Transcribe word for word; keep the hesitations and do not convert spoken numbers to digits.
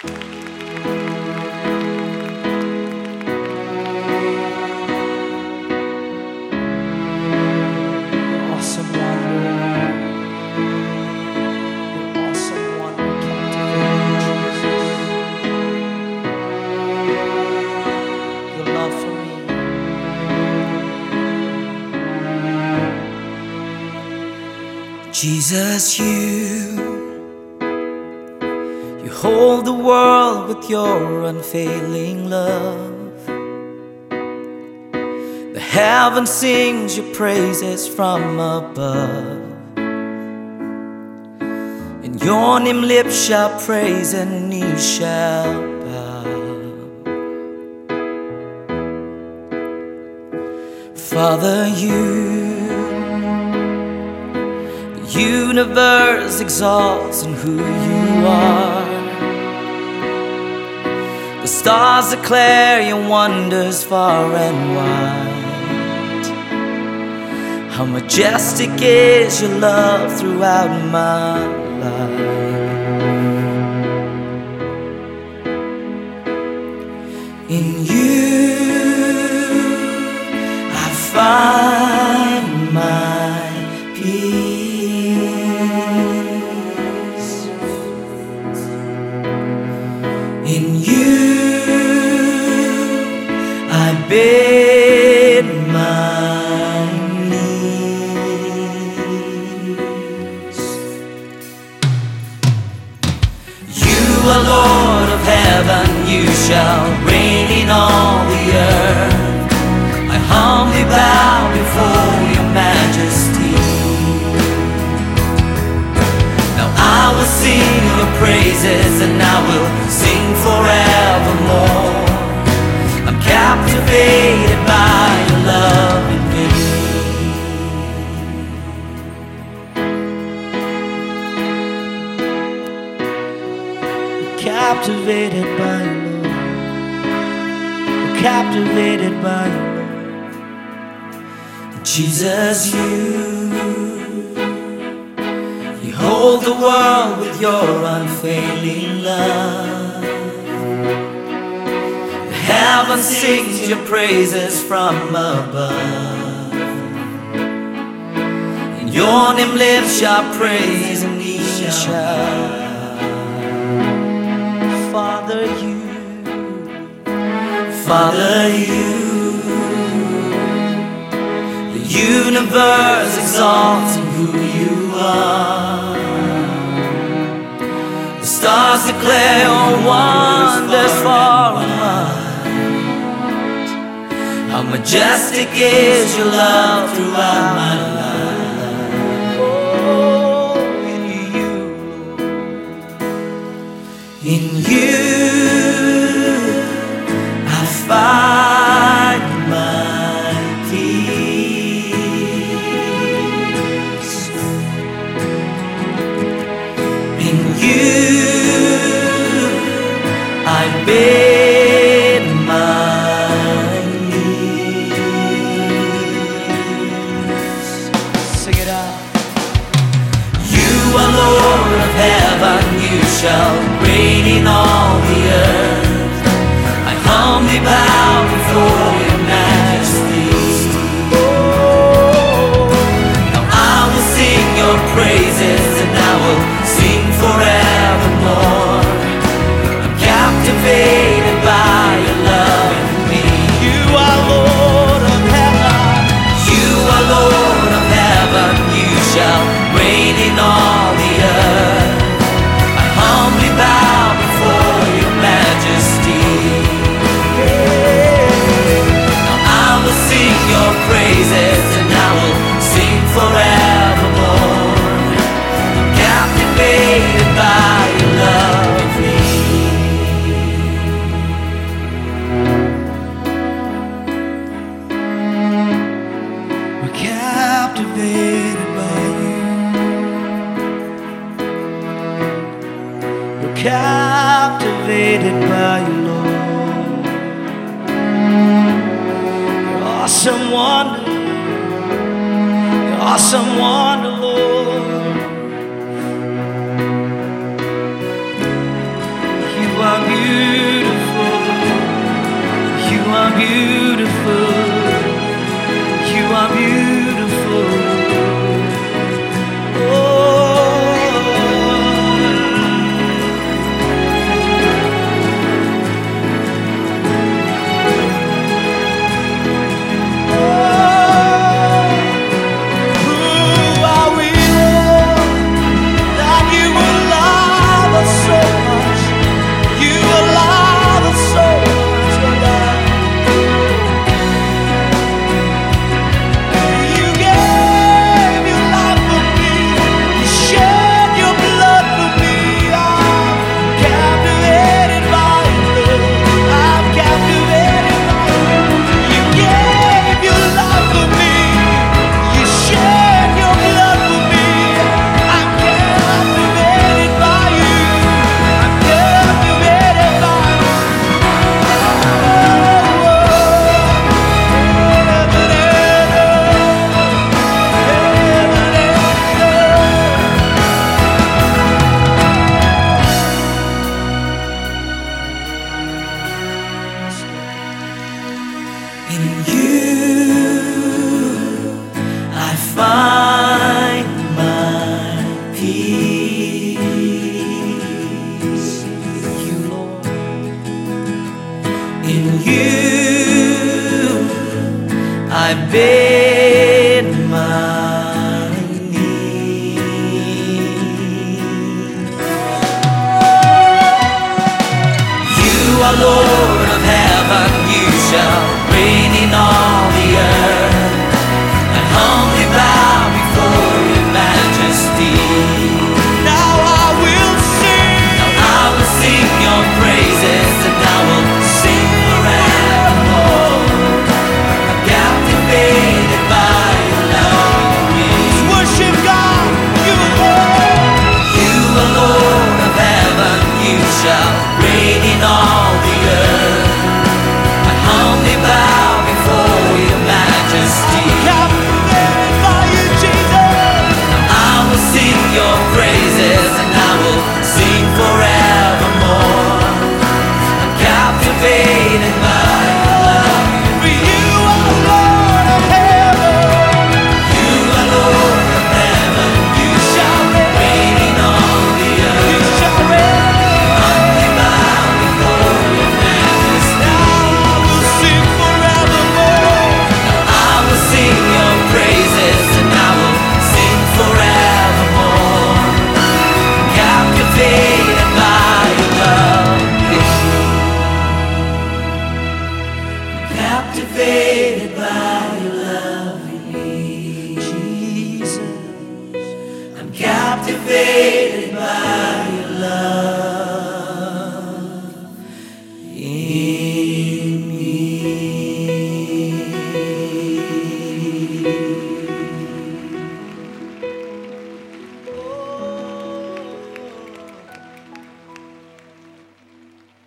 Awesome wonder, your awesome wonder captivating Jesus. Your love for me. Jesus, you, you hold the world with your unfailing love. The heaven sings your praises from above, and your name lips shall praise and knees shall bow. Father, you, the universe exalts in who you are. The stars declare your wonders far and wide. How majestic is your love throughout my life. In you I find my peace. In you I bid my knees. You are Lord of heaven, you shall reign in all the earth. I humbly bow before your majesty. Now I will sing your praises, and I will sing forevermore. I'm captivated by your love in me. Captivated by your love. We're captivated by your love. Jesus, you, you hold the world with your unfailing love. The heaven sings your praises from above, and your name lips shall praise and knees shall. Father, you, Father, you, the universe exalts in who you are. The stars declare your wonders far and wide. How majestic is your love throughout my life. Oh, in you, in you I find my peace. In you I bid my knees. Sing it out. You are Lord of heaven, you shall reign in all the earth. I humbly bow before your majesty. Now I will sing your praises, and I will sing forevermore. I'm captivated by your love in me. You are Lord of heaven. You are Lord of heaven. You shall reign in all the earth. I humbly bow before your majesty. Now I will sing your praises, and I will sing forevermore. I'm captivated by your love in me. We're captivated by you. We're captivated by you, Lord. Your awesome wonder, your awesome wonder, Lord. You are you I bend my knee. You are Lord of heaven, you shall